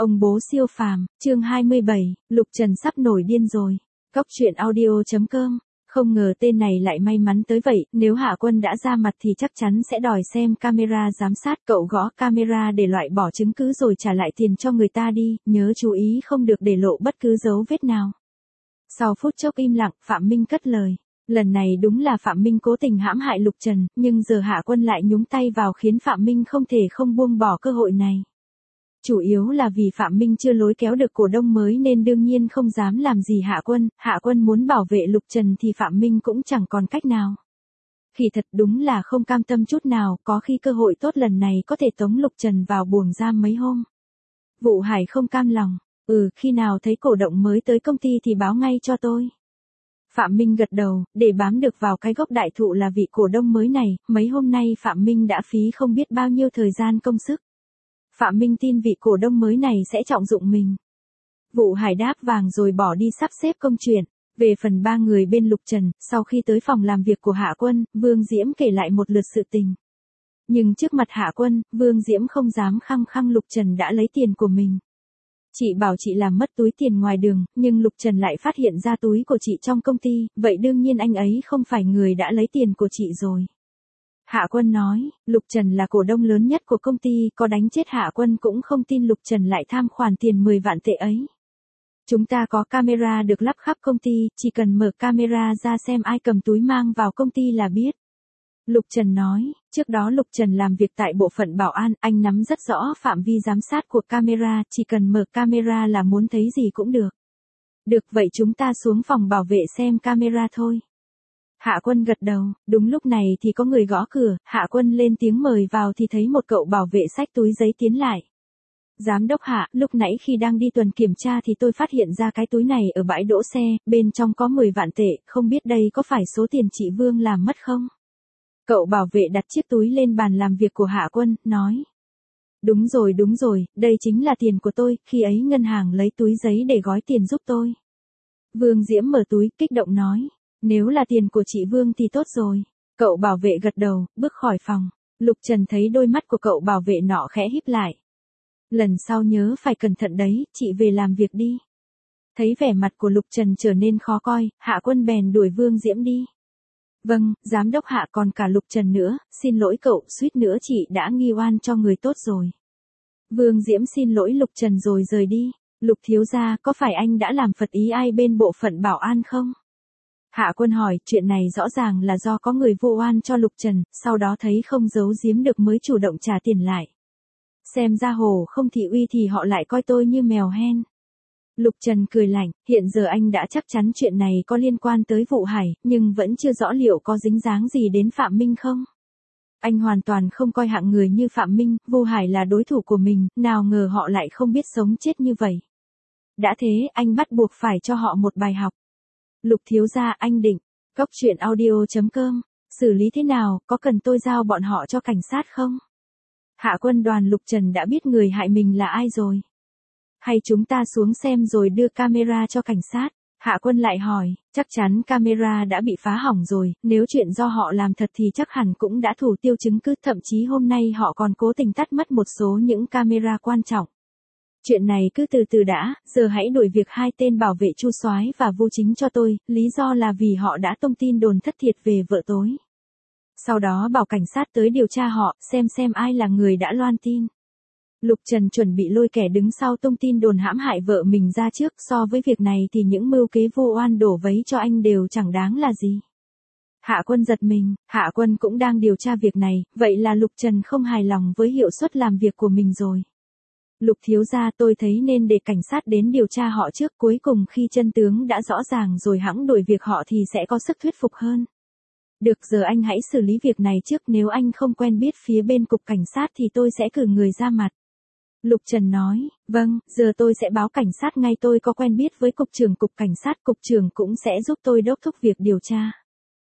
Ông bố siêu phàm, chương 27, Lục Trần sắp nổi điên rồi. Cóc truyện audio.com. Không ngờ tên này lại may mắn tới vậy, nếu Hạ Quân đã ra mặt thì chắc chắn sẽ đòi xem camera giám sát. Cậu gõ camera để loại bỏ chứng cứ rồi trả lại tiền cho người ta đi, nhớ chú ý không được để lộ bất cứ dấu vết nào. Sau phút chốc im lặng, Phạm Minh cất lời. Lần này đúng là Phạm Minh cố tình hãm hại Lục Trần, nhưng giờ Hạ Quân lại nhúng tay vào khiến Phạm Minh không thể không buông bỏ cơ hội này. Chủ yếu là vì Phạm Minh chưa lôi kéo được cổ đông mới nên đương nhiên không dám làm gì Hạ Quân muốn bảo vệ Lục Trần thì Phạm Minh cũng chẳng còn cách nào. Khi thật đúng là không cam tâm chút nào, có khi cơ hội tốt lần này có thể tống Lục Trần vào buồng giam mấy hôm. Vụ Hải không cam lòng, khi nào thấy cổ động mới tới công ty thì báo ngay cho tôi. Phạm Minh gật đầu, để bám được vào cái gốc đại thụ là vị cổ đông mới này, mấy hôm nay Phạm Minh đã phí không biết bao nhiêu thời gian công sức. Phạm Minh tin vị cổ đông mới này sẽ trọng dụng mình. Vụ Hải đáp vàng rồi bỏ đi sắp xếp công chuyện. Về phần ba người bên Lục Trần, sau khi tới phòng làm việc của Hạ Quân, Vương Diễm kể lại một lượt sự tình. Nhưng trước mặt Hạ Quân, Vương Diễm không dám khăng khăng Lục Trần đã lấy tiền của mình. Chị bảo chị làm mất túi tiền ngoài đường, nhưng Lục Trần lại phát hiện ra túi của chị trong công ty, vậy đương nhiên anh ấy không phải người đã lấy tiền của chị rồi. Hạ Quân nói, Lục Trần là cổ đông lớn nhất của công ty, có đánh chết Hạ Quân cũng không tin Lục Trần lại tham khoản tiền 10 vạn tệ ấy. Chúng ta có camera được lắp khắp công ty, chỉ cần mở camera ra xem ai cầm túi mang vào công ty là biết. Lục Trần nói, trước đó Lục Trần làm việc tại bộ phận bảo an, anh nắm rất rõ phạm vi giám sát của camera, chỉ cần mở camera là muốn thấy gì cũng được. Được vậy chúng ta xuống phòng bảo vệ xem camera thôi. Hạ Quân gật đầu, đúng lúc này thì có người gõ cửa, Hạ Quân lên tiếng mời vào thì thấy một cậu bảo vệ xách túi giấy tiến lại. Giám đốc Hạ, lúc nãy khi đang đi tuần kiểm tra thì tôi phát hiện ra cái túi này ở bãi đỗ xe, bên trong có 10 vạn tệ, không biết đây có phải số tiền chị Vương làm mất không? Cậu bảo vệ đặt chiếc túi lên bàn làm việc của Hạ Quân, nói. Đúng rồi, đây chính là tiền của tôi, khi ấy ngân hàng lấy túi giấy để gói tiền giúp tôi. Vương Diễm mở túi, kích động nói. Nếu là tiền của chị Vương thì tốt rồi. Cậu bảo vệ gật đầu, bước khỏi phòng. Lục Trần thấy đôi mắt của cậu bảo vệ nọ khẽ híp lại. Lần sau nhớ phải cẩn thận đấy, chị về làm việc đi. Thấy vẻ mặt của Lục Trần trở nên khó coi, Hạ Quân bèn đuổi Vương Diễm đi. Vâng, giám đốc Hạ còn cả Lục Trần nữa, xin lỗi cậu, suýt nữa chị đã nghi oan cho người tốt rồi. Vương Diễm xin lỗi Lục Trần rồi rời đi. Lục thiếu gia, có phải anh đã làm phật ý ai bên bộ phận bảo an không? Hạ Quân hỏi, chuyện này rõ ràng là do có người vu oan cho Lục Trần, sau đó thấy không giấu giếm được mới chủ động trả tiền lại. Xem ra hồ không thị uy thì họ lại coi tôi như mèo hen. Lục Trần cười lạnh, hiện giờ anh đã chắc chắn chuyện này có liên quan tới vụ Hải, nhưng vẫn chưa rõ liệu có dính dáng gì đến Phạm Minh không? Anh hoàn toàn không coi hạng người như Phạm Minh, Vu Hải là đối thủ của mình, nào ngờ họ lại không biết sống chết như vậy. Đã thế, anh bắt buộc phải cho họ một bài học. Lục thiếu gia, anh định, cóc truyện audio.com, xử lý thế nào, có cần tôi giao bọn họ cho cảnh sát không? Hạ Quân đoàn Lục Trần đã biết người hại mình là ai rồi. Hay chúng ta xuống xem rồi đưa camera cho cảnh sát? Hạ Quân lại hỏi, chắc chắn camera đã bị phá hỏng rồi, nếu chuyện do họ làm thật thì chắc hẳn cũng đã thủ tiêu chứng cứ, thậm chí hôm nay họ còn cố tình tắt mất một số những camera quan trọng. Chuyện này cứ từ từ đã, giờ hãy đuổi việc hai tên bảo vệ Chu Soái và Vu Chính cho tôi, lý do là vì họ đã tung tin đồn thất thiệt về vợ tôi. Sau đó bảo cảnh sát tới điều tra họ, xem ai là người đã loan tin. Lục Trần chuẩn bị lôi kẻ đứng sau tung tin đồn hãm hại vợ mình ra trước, so với việc này thì những mưu kế vu oan đổ vấy cho anh đều chẳng đáng là gì. Hạ Quân giật mình, Hạ Quân cũng đang điều tra việc này, vậy là Lục Trần không hài lòng với hiệu suất làm việc của mình rồi. Lục thiếu gia, tôi thấy nên để cảnh sát đến điều tra họ trước, cuối cùng khi chân tướng đã rõ ràng rồi hẵng đuổi việc họ thì sẽ có sức thuyết phục hơn. Được, giờ anh hãy xử lý việc này trước, nếu anh không quen biết phía bên cục cảnh sát thì tôi sẽ cử người ra mặt. Lục Trần nói, vâng, giờ tôi sẽ báo cảnh sát ngay, tôi có quen biết với cục cảnh sát, cục trưởng cũng sẽ giúp tôi đốc thúc việc điều tra.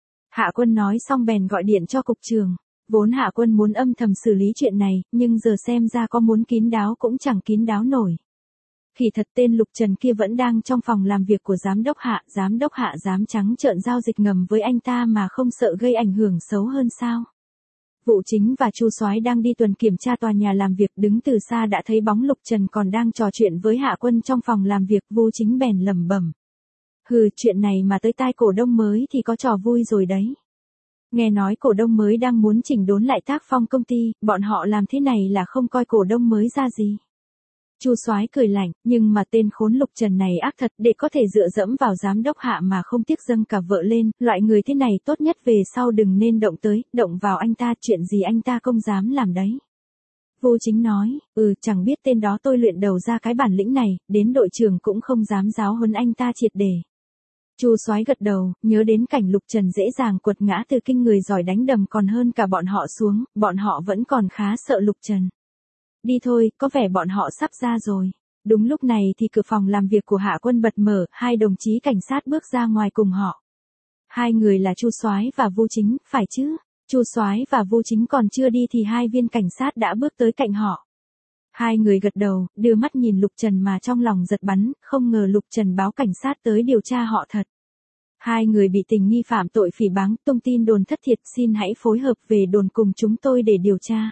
Hạ Quân nói xong bèn gọi điện cho cục trưởng. Vốn Hạ Quân muốn âm thầm xử lý chuyện này, nhưng giờ xem ra có muốn kín đáo cũng chẳng kín đáo nổi. Khi thật tên Lục Trần kia vẫn đang trong phòng làm việc của giám đốc Hạ dám trắng trợn giao dịch ngầm với anh ta mà không sợ gây ảnh hưởng xấu hơn sao? Vụ Chính và Chu Soái đang đi tuần kiểm tra tòa nhà làm việc, đứng từ xa đã thấy bóng Lục Trần còn đang trò chuyện với Hạ Quân trong phòng làm việc. Vu Chính bèn lẩm bẩm. Hừ, chuyện này mà tới tai cổ đông mới thì có trò vui rồi đấy. Nghe nói cổ đông mới đang muốn chỉnh đốn lại tác phong công ty, bọn họ làm thế này là không coi cổ đông mới ra gì. Chu Soái cười lạnh, nhưng mà tên khốn Lục Trần này ác thật, để có thể dựa dẫm vào giám đốc Hạ mà không tiếc dâng cả vợ lên, loại người thế này tốt nhất về sau đừng nên động tới, động vào anh ta, chuyện gì anh ta không dám làm đấy. Vu Chính nói, chẳng biết tên đó tôi luyện đầu ra cái bản lĩnh này, đến đội trưởng cũng không dám giáo huấn anh ta triệt để. Chu Soái gật đầu, nhớ đến cảnh Lục Trần dễ dàng quật ngã Từ Kinh, người giỏi đánh đầm còn hơn cả bọn họ xuống, bọn họ vẫn còn khá sợ Lục Trần. Đi thôi, có vẻ bọn họ sắp ra rồi. Đúng lúc này thì cửa phòng làm việc của Hạ Quân bật mở, hai đồng chí cảnh sát bước ra ngoài cùng họ. Hai người là Chu Soái và Vu Chính, phải chứ? Chu Soái và Vu Chính còn chưa đi thì hai viên cảnh sát đã bước tới cạnh họ. Hai người gật đầu, đưa mắt nhìn Lục Trần mà trong lòng giật bắn, không ngờ Lục Trần báo cảnh sát tới điều tra họ thật. Hai người bị tình nghi phạm tội phỉ báng, tung tin đồn thất thiệt, xin hãy phối hợp về đồn cùng chúng tôi để điều tra.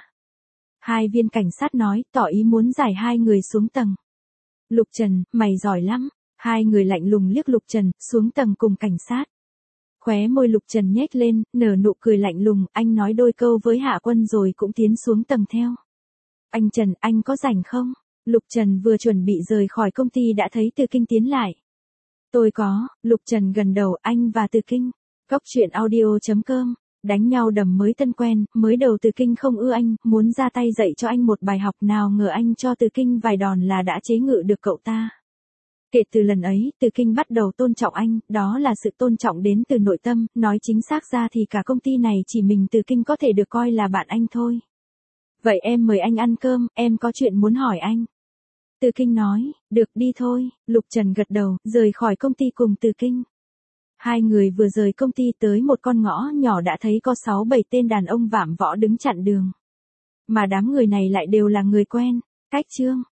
Hai viên cảnh sát nói, tỏ ý muốn giải hai người xuống tầng. Lục Trần, mày giỏi lắm. Hai người lạnh lùng liếc Lục Trần, xuống tầng cùng cảnh sát. Khóe môi Lục Trần nhếch lên, nở nụ cười lạnh lùng, anh nói đôi câu với Hạ Quân rồi cũng tiến xuống tầng theo. Anh Trần, anh có rảnh không? Lục Trần vừa chuẩn bị rời khỏi công ty đã thấy Từ Kinh tiến lại. Tôi có. Lục Trần gần đầu, anh và Từ Kinh. Góc truyện audio.com. Đánh nhau đầm mới tân quen, mới đầu Từ Kinh không ưa anh, muốn ra tay dạy cho anh một bài học, nào ngờ anh cho Từ Kinh vài đòn là đã chế ngự được cậu ta. Kể từ lần ấy, Từ Kinh bắt đầu tôn trọng anh, đó là sự tôn trọng đến từ nội tâm, nói chính xác ra thì cả công ty này chỉ mình Từ Kinh có thể được coi là bạn anh thôi. Vậy em mời anh ăn cơm, em có chuyện muốn hỏi anh. Từ Kinh nói, được đi thôi. Lục Trần gật đầu, rời khỏi công ty cùng Từ Kinh. Hai người vừa rời công ty tới một con ngõ nhỏ đã thấy có 6-7 tên đàn ông vạm võ đứng chặn đường. Mà đám người này lại đều là người quen. Cách Trương,